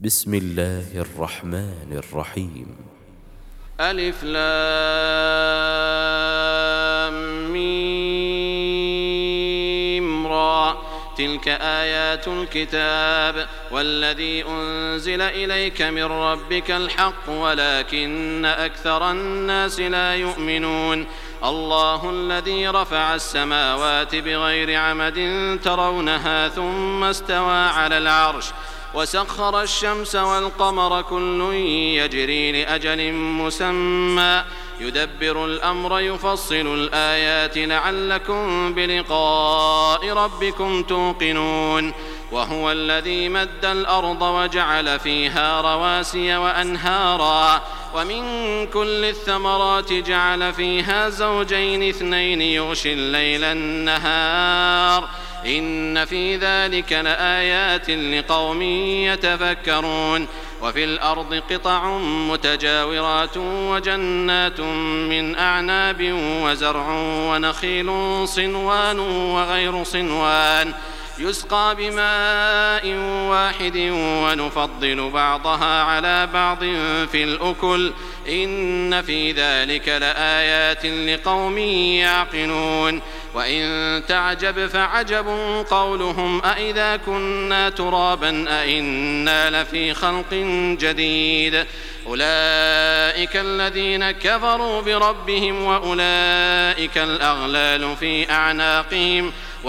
بسم الله الرحمن الرحيم. ألف لام ميم را، تلك آيات الكتاب والذي أنزل إليك من ربك الحق ولكن أكثر الناس لا يؤمنون. الله الذي رفع السماوات بغير عمد ترونها ثم استوى على العرش وسخر الشمس والقمر كل يجري لأجل مسمى يدبر الأمر يفصل الآيات لعلكم بلقاء ربكم توقنون. وهو الذي مد الأرض وجعل فيها رواسي وأنهارا ومن كل الثمرات جعل فيها زوجين اثنين يغشي الليل النهار إن في ذلك لآيات لقوم يتفكرون. وفي الأرض قطع متجاورات وجنات من أعناب وزرع ونخيل صنوان وغير صنوان يسقى بماء واحد ونفضل بعضها على بعض في الأكل إن في ذلك لآيات لقوم يعقلون. وإن تعجب فعجب قولهم أإذا كنا ترابا أإنا لفي خلق جديد أولئك الذين كفروا بربهم وأولئك الأغلال في أعناقهم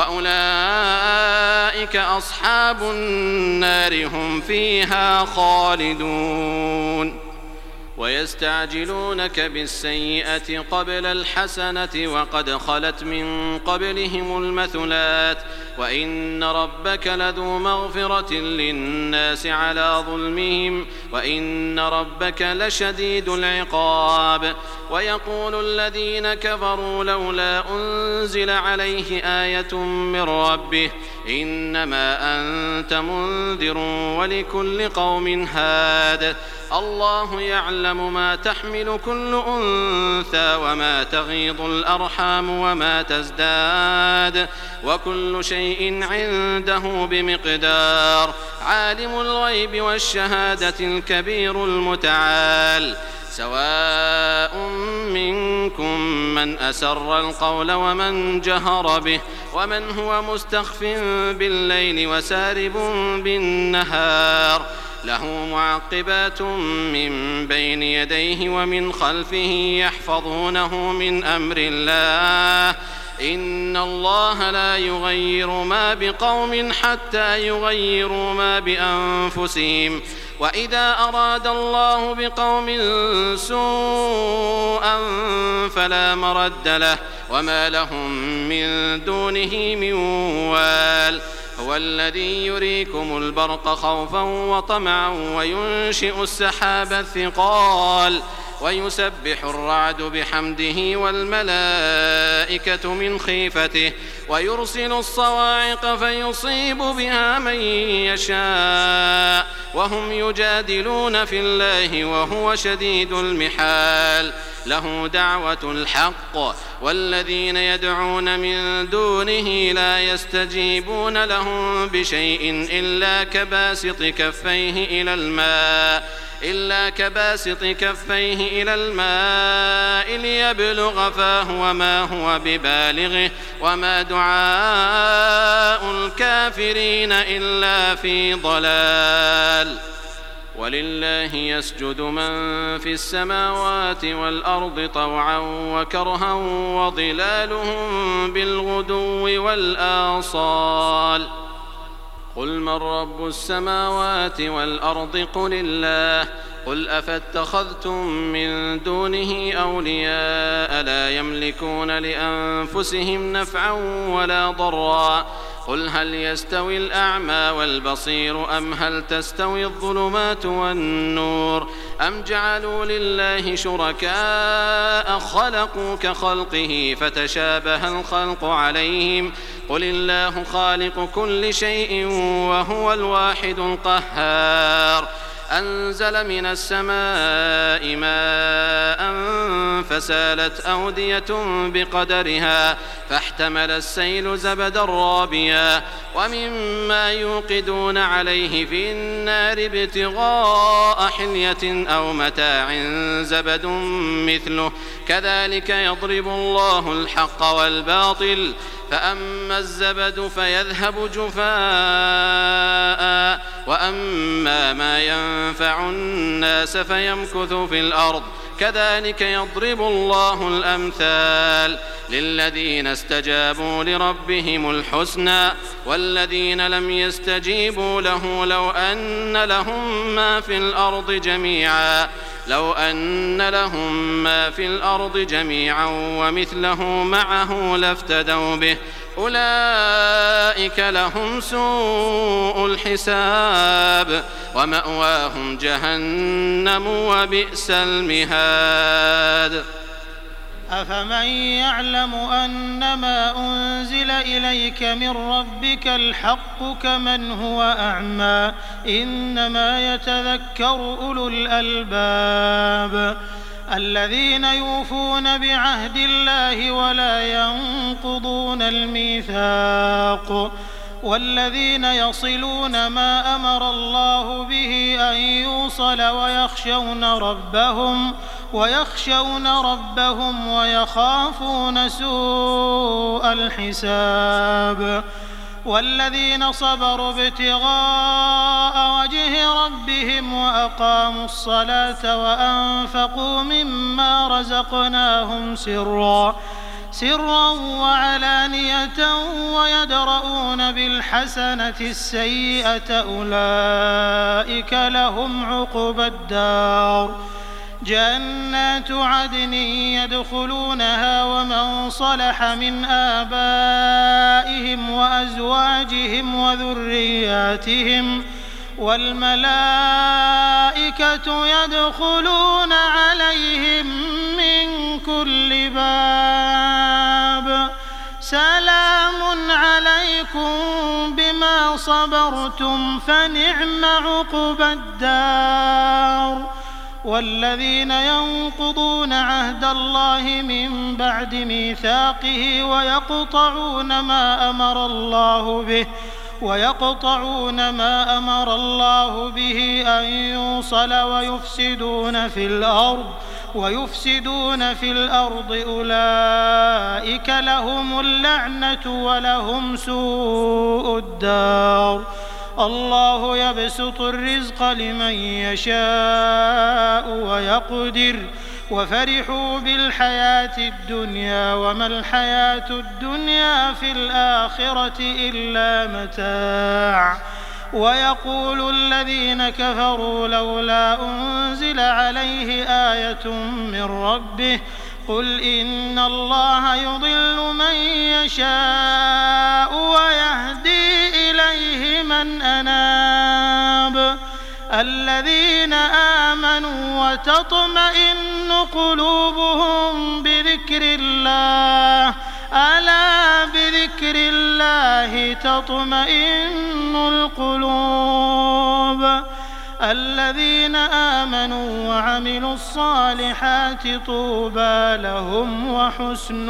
وأولئك أصحاب النار هم فيها خالدون. ويستعجلونك بالسيئة قبل الحسنة وقد خلت من قبلهم المثلات وإن ربك لذو مغفرة للناس على ظلمهم وإن ربك لشديد العقاب. ويقول الذين كفروا لولا أنزل عليه آية من ربه إنما أنت منذر ولكل قوم هاد الله يعلم ما تحمل كل أنثى وما تغيض الأرحام وما تزداد وكل شيء عنده بمقدار. عالم الغيب والشهادة الكبير المتعال سواء منكم من أسر القول ومن جهر به ومن هو مستخف بالليل وسارب بالنهار له معقبات من بين يديه ومن خلفه يحفظونه من أمر الله إن الله لا يغير ما بقوم حتى يغيروا ما بأنفسهم وإذا أراد الله بقوم سوءا فلا مرد له وما لهم من دونه من وال. هو الذي يريكم البرق خوفا وطمعا وينشئ السحاب الثقال ويسبح الرعد بحمده والملائكة من خيفته ويرسل الصواعق فيصيب بها من يشاء وهم يجادلون في الله وهو شديد المحال. له دعوة الحق والذين يدعون من دونه لا يستجيبون لهم بشيء إلا كباسط كفيه إلى الماء ليبلغ فاه وما هو ببالغه وما دعاء الكافرين إلا في ضلال. ولله يسجد من في السماوات والأرض طوعا وكرها وظلالهم بالغدو والآصال. قل من رب السماوات والأرض قل الله قل أفاتخذتم من دونه أولياء لا يملكون لأنفسهم نفعا ولا ضرا قل هل يستوي الأعمى والبصير أم هل تستوي الظلمات والنور أم جعلوا لله شركاء خلقوا كخلقه فتشابه الخلق عليهم قل الله خالق كل شيء وهو الواحد القهار. أنزل من السماء ماء فسالت أودية بقدرها فاحتمل السيل زبدا رابيا ومما يوقدون عليه في النار ابتغاء حلية أو متاع زبد مثله كذلك يضرب الله الحق والباطل فأما الزبد فيذهب جفاء وأما ما ينفع الناس فيمكث في الأرض كذلك يضرب الله الأمثال للذين استجابوا لربهم الحسنى والذين لم يستجيبوا له لو أن لهم ما في الأرض جميعا ومثله معه لافتدوا به أولئك لهم سوء الحساب ومأواهم جهنم وبئس المهاد. أفمن يعلم أنما أنزل إليك من ربك الحق كمن هو أعمى إنما يتذكر أولو الألباب الذين يوفون بعهد الله ولا ينقضون الميثاق والذين يصلون ما أمر الله به أن يوصل ويخشون ربهم ويخافون سوء الحساب والذين صبروا ابتغاء وجه ربهم وأقاموا الصلاة وأنفقوا مما رزقناهم سرا وعلانية ويدرؤون بالحسنة السيئة أولئك لهم عقبى الدار جنات عدن يدخلونها ومن صلح من آبائهم وأزواجهم وذرياتهم والملائكة يدخلون عليهم من كل باب سلام عليكم بما صبرتم فنعم عقبى الدار. والذين ينقضون عهد الله من بعد ميثاقه ويقطعون ما أمر الله به أن يوصل ويفسدون في الأرض أولئك لهم اللعنة ولهم سوء الدار. الله يبسط الرزق لمن يشاء ويقدر وفرحوا بالحياة الدنيا وما الحياة الدنيا في الآخرة إلا متاع. ويقول الذين كفروا لولا أنزل عليه آية من ربه قل إن الله يضل من يشاء ويهدي إليه من أناب. الذين آمنوا وتطمئن قلوبهم بذكر الله ألا بذكر الله تطمئن القلوب. الذين آمنوا وعملوا الصالحات طوبى لهم وحسن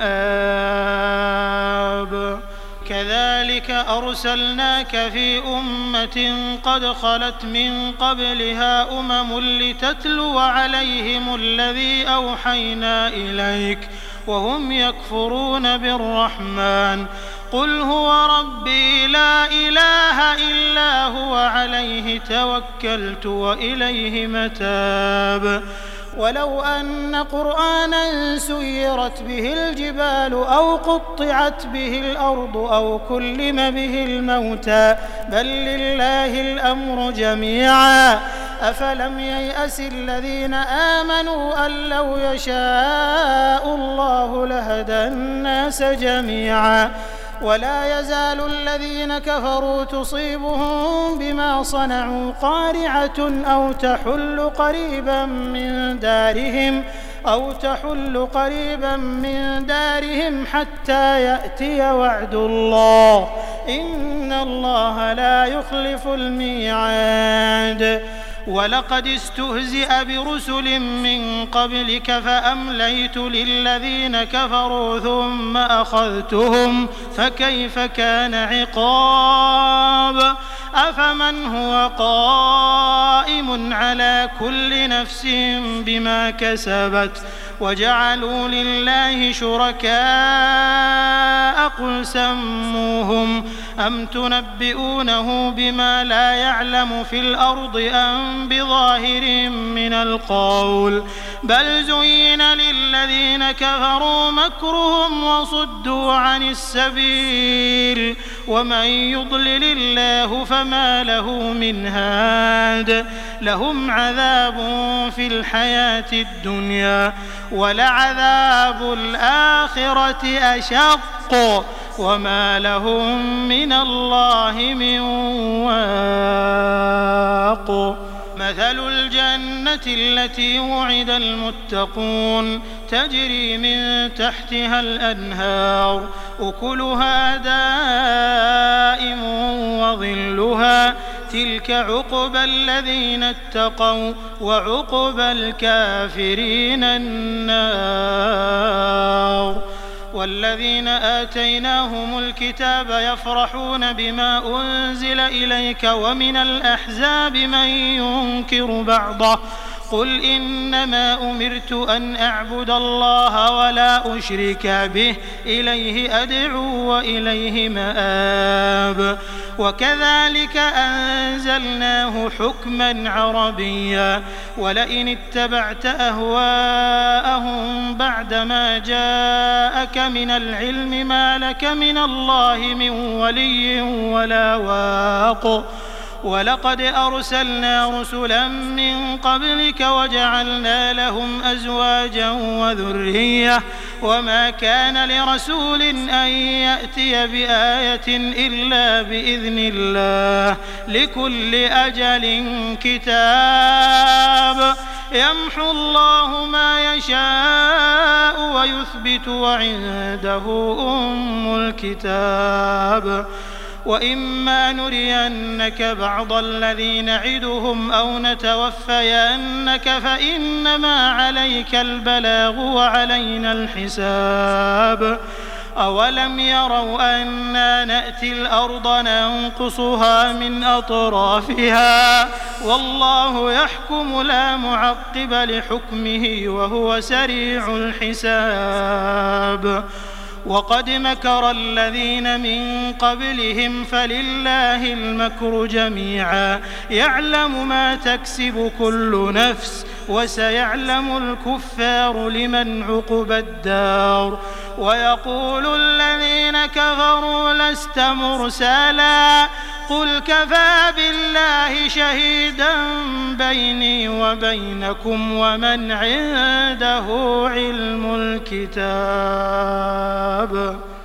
مآب. كذلك أرسلناك في أمة قد خلت من قبلها أمم لتتلو عليهم الذي أوحينا إليك وهم يكفرون بالرحمن قل هو ربي لا إله إلا هو عليه توكلت وإليه متاب. ولو أن قرآنا سيرت به الجبال أو قطعت به الأرض أو كلم به الموتى بل لله الأمر جميعا أفلم ييأس الذين آمنوا أن لو يشاء الله لهدى الناس جميعا. ولا يزال الذين كفروا تصيبهم بما صنعوا قارعة أو تحل قريبا من دارهم حتى يأتي وعد الله إن الله لا يخلف الميعاد. ولقد استهزئ برسل من قبلك فأمليت للذين كفروا ثم أخذتهم فكيف كان عقاب أفمن هو قائم على كل نفس بما كسبت وجعلوا لله شركاء قل سموهم أم تنبئونه بما لا يعلم في الأرض أم بظاهر من القول بل زين للذين كفروا مكرهم وصدوا عن السبيل ومن يضلل الله فما له من هاد لهم عذاب في الحياة الدنيا ولعذاب الآخرة أشق وما لهم من الله من واق مثل الجنة التي وعد المتقون تجري من تحتها الأنهار أكلها دائم وظلها تلك عقبى الذين اتقوا وعقبى الكافرين النار والذين آتيناهم الكتاب يفرحون بما أنزل إليك ومن الأحزاب من ينكر بعضه قل إنما أمرت أن أعبد الله ولا أشرك به إليه أدعو وإليه مآب وكذلك أنزلناه حكما عربيا ولئن اتبعت أهواءهم بعدما جاءك من العلم ما لك من الله من ولي ولا واق ولقد أرسلنا رسلا من قبلك وجعلنا لهم أزواجا وذرية وما كان لرسول أن يأتي بآية إلا بإذن الله لكل أجل كتاب يمحو الله ما يشاء ويثبت وعنده أم الكتاب وإما نرينك بعض الذي نعدهم أو نتوفينك فإنما عليك البلاغ وعلينا الحساب أولم يروا أنا نأتي الأرض ننقصها من أطرافها والله يحكم لا معقب لحكمه وهو سريع الحساب وقد مكر الذين من قبلهم فلله المكر جميعا يعلم ما تكسب كل نفس وسيعلم الكفار لمن عقبى الدار ويقول الذين كفروا لست مرسلا قل كفى بالله شهيدا بيني وبينكم ومن عنده علم الكتاب